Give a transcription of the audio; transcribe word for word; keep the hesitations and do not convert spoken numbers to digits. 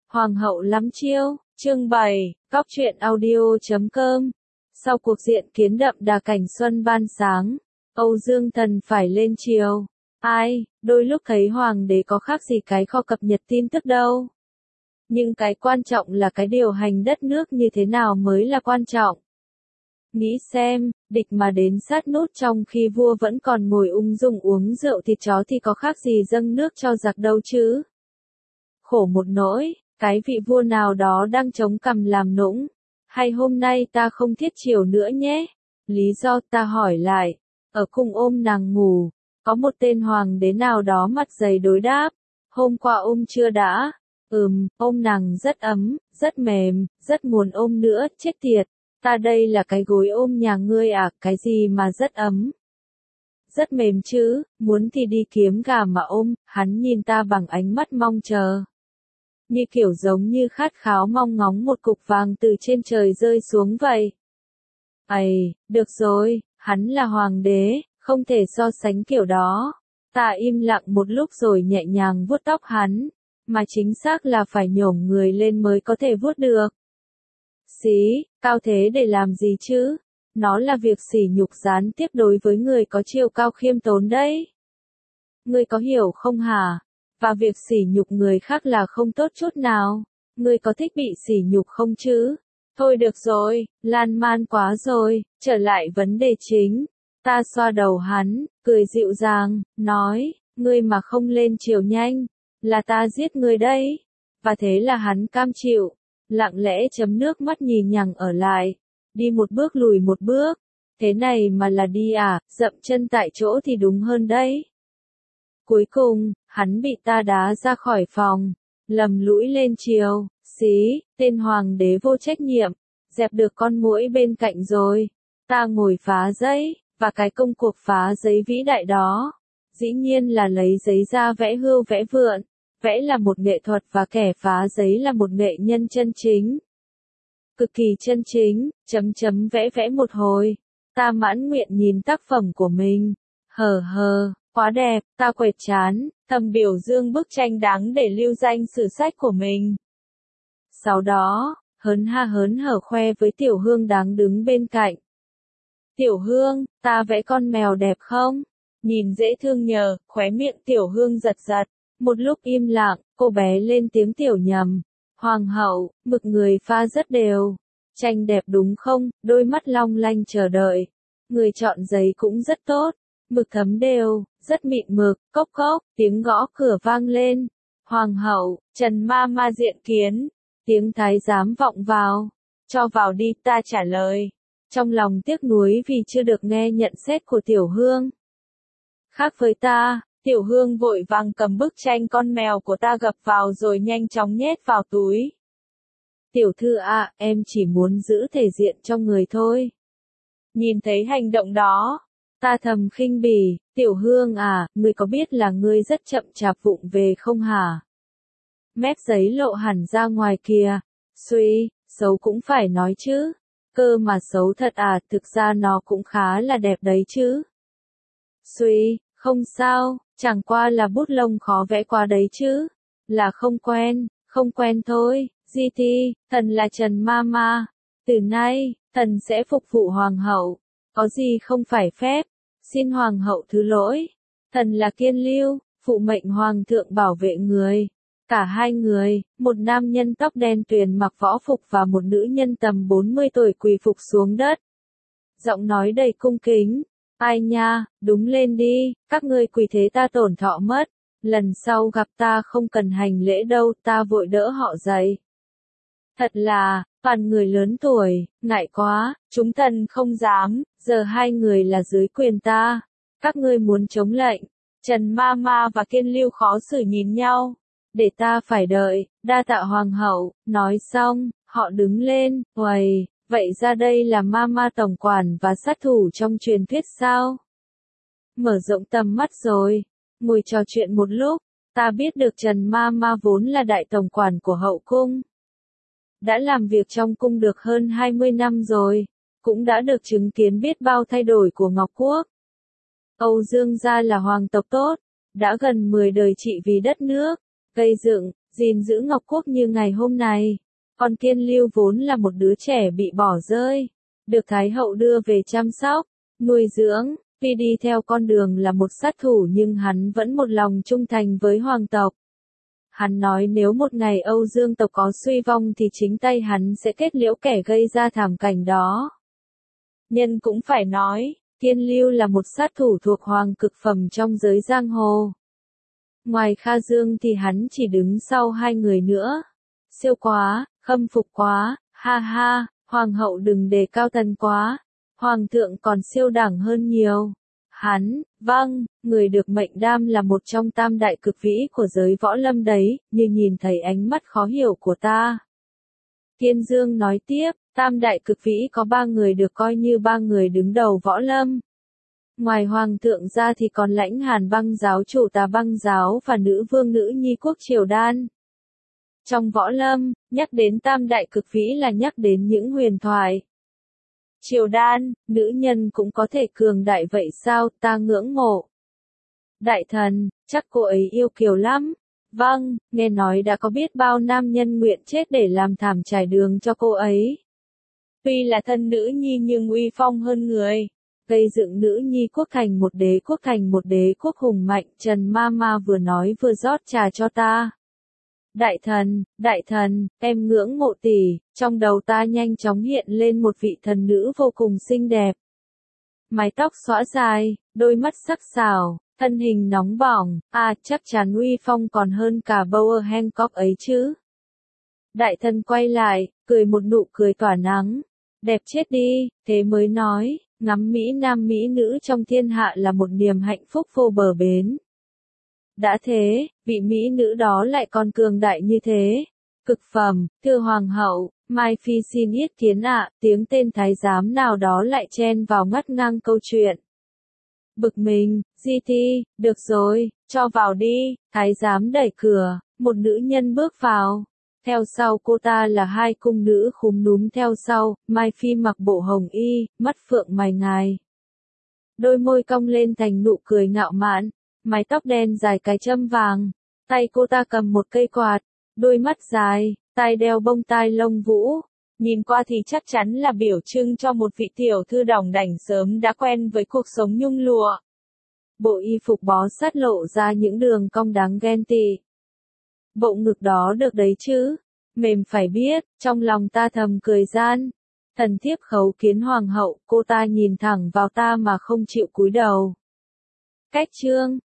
Hoàng hậu lắm chiêu, chương bảy, cóc truyện audio chấm com. Sau cuộc diện kiến đậm đà cảnh xuân ban sáng, Âu Dương Thần phải lên triều. Ai, đôi lúc thấy hoàng đế có khác gì cái kho cập nhật tin tức đâu. Nhưng cái quan trọng là cái điều hành đất nước như thế nào mới là quan trọng. Nghĩ xem, địch mà đến sát nút trong khi vua vẫn còn ngồi ung dung uống rượu thịt chó thì có khác gì dâng nước cho giặc đâu chứ. Khổ một nỗi, cái vị vua nào đó đang chống cằm làm nũng. Hay hôm nay ta không thiết triều nữa nhé. Lý do ta hỏi lại, ở cung ôm nàng ngủ, có một tên hoàng đế nào đó mặt dày đối đáp. Hôm qua ôm chưa đã? Ừm, ôm nàng rất ấm, rất mềm, rất muốn ôm nữa, chết tiệt. Ta đây là cái gối ôm nhà ngươi à, cái gì mà rất ấm. Rất mềm chứ, muốn thì đi kiếm gà mà ôm, hắn nhìn ta bằng ánh mắt mong chờ. Như kiểu giống như khát khao mong ngóng một cục vàng từ trên trời rơi xuống vậy. Ây, được rồi, hắn là hoàng đế, không thể so sánh kiểu đó. Ta im lặng một lúc rồi nhẹ nhàng vuốt tóc hắn, mà chính xác là phải nhổm người lên mới có thể vuốt được. Xí, cao thế để làm gì chứ? Nó là việc sỉ nhục gián tiếp đối với người có chiều cao khiêm tốn đấy. Ngươi có hiểu không hả? Và việc sỉ nhục người khác là không tốt chút nào. Ngươi có thích bị sỉ nhục không chứ? Thôi được rồi, lan man quá rồi, trở lại vấn đề chính. Ta xoa đầu hắn, cười dịu dàng, nói, ngươi mà không lên triều nhanh, là ta giết ngươi đấy. Và thế là hắn cam chịu, lặng lẽ chấm nước mắt nhìn nhằng ở lại, đi một bước lùi một bước. Thế này mà là đi à, dậm chân tại chỗ thì đúng hơn đấy. Cuối cùng, hắn bị ta đá ra khỏi phòng, lầm lũi lên triều. Xí, tên hoàng đế vô trách nhiệm, dẹp được con muỗi bên cạnh rồi. Ta ngồi phá giấy, và cái công cuộc phá giấy vĩ đại đó, dĩ nhiên là lấy giấy ra vẽ hươu vẽ vượn. Vẽ là một nghệ thuật và kẻ phá giấy là một nghệ nhân chân chính. Cực kỳ chân chính, chấm chấm vẽ vẽ một hồi. Ta mãn nguyện nhìn tác phẩm của mình. Hờ hờ, quá đẹp, ta quệt chán, thầm biểu dương bức tranh đáng để lưu danh sử sách của mình. Sau đó, hớn ha hớn hở khoe với Tiểu Hương đáng đứng bên cạnh. Tiểu Hương, ta vẽ con mèo đẹp không? Nhìn dễ thương nhờ, khóe miệng Tiểu Hương giật giật. Một lúc im lặng, cô bé lên tiếng tiểu nhầm. Hoàng hậu, mực người pha rất đều. Tranh đẹp đúng không? Đôi mắt long lanh chờ đợi. Người chọn giấy cũng rất tốt. Mực thấm đều, rất mịn mực. Cốc cốc, tiếng gõ cửa vang lên. Hoàng hậu, Trần ma ma diện kiến. Tiếng thái giám vọng vào. Cho vào đi, ta trả lời. Trong lòng tiếc nuối vì chưa được nghe nhận xét của Tiểu Hương. Khác với ta, Tiểu Hương vội vàng cầm bức tranh con mèo của ta gập vào rồi nhanh chóng nhét vào túi. Tiểu thư à, em chỉ muốn giữ thể diện cho người thôi. Nhìn thấy hành động đó, ta thầm khinh bỉ, Tiểu Hương à, ngươi có biết là ngươi rất chậm chạp vụng về không hả? Mép giấy lộ hẳn ra ngoài kìa. Suy, xấu cũng phải nói chứ. Cơ mà xấu thật à, thực ra nó cũng khá là đẹp đấy chứ. Suy, không sao, chẳng qua là bút lông khó vẽ quá đấy chứ. Là không quen, không quen thôi. Di Ti, thần là Trần Mama. Từ nay, thần sẽ phục vụ hoàng hậu. Có gì không phải phép, xin hoàng hậu thứ lỗi. Thần là Kiên Lưu, phụ mệnh hoàng thượng bảo vệ người. Cả hai người, một nam nhân tóc đen tuyền mặc võ phục và một nữ nhân tầm bốn mươi tuổi quỳ phục xuống đất. Giọng nói đầy cung kính. Ai nha, đúng lên đi, các ngươi quỳ thế ta tổn thọ mất. Lần sau gặp ta không cần hành lễ đâu, ta vội đỡ họ dậy. Thật là, toàn người lớn tuổi, ngại quá, chúng thần không dám, giờ hai người là dưới quyền ta. Các ngươi muốn chống lệnh. Trần ma ma và Kiên Lưu khó xử nhìn nhau. Để ta phải đợi, đa tạ hoàng hậu. Nói xong, họ đứng lên, uầy. Vậy ra đây là Mama tổng quản và sát thủ trong truyền thuyết sao? Mở rộng tầm mắt rồi. Ngồi trò chuyện một lúc, ta biết được Trần Mama vốn là đại tổng quản của hậu cung. Đã làm việc trong cung được hơn hai mươi năm rồi. Cũng đã được chứng kiến biết bao thay đổi của Ngọc Quốc. Âu Dương gia là hoàng tộc tốt. Đã gần mười đời trị vì đất nước. Gây dựng, gìn giữ Ngọc Quốc như ngày hôm này. Còn Kiên Lưu vốn là một đứa trẻ bị bỏ rơi, được Thái hậu đưa về chăm sóc, nuôi dưỡng, tuy đi theo con đường là một sát thủ nhưng hắn vẫn một lòng trung thành với hoàng tộc. Hắn nói nếu một ngày Âu Dương tộc có suy vong thì chính tay hắn sẽ kết liễu kẻ gây ra thảm cảnh đó. Nhân cũng phải nói, Kiên Lưu là một sát thủ thuộc hoàng cực phẩm trong giới giang hồ. Ngoài Kha Dương thì hắn chỉ đứng sau hai người nữa. Siêu quá, khâm phục quá, ha ha, hoàng hậu đừng đề cao thần quá, hoàng thượng còn siêu đẳng hơn nhiều. Hắn, vâng, người được mệnh đam là một trong tam đại cực vĩ của giới võ lâm đấy, như nhìn thấy ánh mắt khó hiểu của ta. Kiên Dương nói tiếp, tam đại cực vĩ có ba người được coi như ba người đứng đầu võ lâm. Ngoài hoàng thượng ra thì còn Lãnh Hàn băng giáo chủ Tà băng giáo và nữ vương nữ nhi quốc Triều Đan. Trong võ lâm, nhắc đến tam đại cực vĩ là nhắc đến những huyền thoại. Triều Đan, nữ nhân cũng có thể cường đại vậy sao, ta ngưỡng mộ. Đại thần, chắc cô ấy yêu kiều lắm. Vâng, nghe nói đã có biết bao nam nhân nguyện chết để làm thảm trải đường cho cô ấy. Tuy là thân nữ nhi nhưng uy phong hơn người. Gây dựng nữ nhi quốc thành một đế quốc thành một đế quốc hùng mạnh, Trần Ma Ma vừa nói vừa rót trà cho ta. Đại thần, đại thần, em ngưỡng mộ tỷ, trong đầu ta nhanh chóng hiện lên một vị thần nữ vô cùng xinh đẹp. Mái tóc xõa dài, đôi mắt sắc sảo, thân hình nóng bỏng, à chắc chắn uy phong còn hơn cả Bower Hancock ấy chứ. Đại thần quay lại, cười một nụ cười tỏa nắng. Đẹp chết đi, thế mới nói, ngắm Mỹ nam Mỹ nữ trong thiên hạ là một niềm hạnh phúc vô bờ bến. Đã thế, vị Mỹ nữ đó lại còn cường đại như thế. Cực phẩm, thưa hoàng hậu, Mai Phi xin yết kiến ạ, tiếng tên thái giám nào đó lại chen vào ngắt ngang câu chuyện. Bực mình, Di Thi, được rồi, cho vào đi, thái giám đẩy cửa, một nữ nhân bước vào. Theo sau cô ta là hai cung nữ khúm núm theo sau, Mai Phi mặc bộ hồng y, mắt phượng mày ngài. Đôi môi cong lên thành nụ cười ngạo mạn, mái tóc đen dài cái châm vàng, tay cô ta cầm một cây quạt, đôi mắt dài, tai đeo bông tai lông vũ. Nhìn qua thì chắc chắn là biểu trưng cho một vị tiểu thư đỏng đảnh sớm đã quen với cuộc sống nhung lụa. Bộ y phục bó sát lộ ra những đường cong đáng ghen tị. Bộ ngực đó được đấy chứ, mềm phải biết, trong lòng ta thầm cười gian. Thần thiếp khấu kiến hoàng hậu, cô ta nhìn thẳng vào ta mà không chịu cúi đầu. Cách chương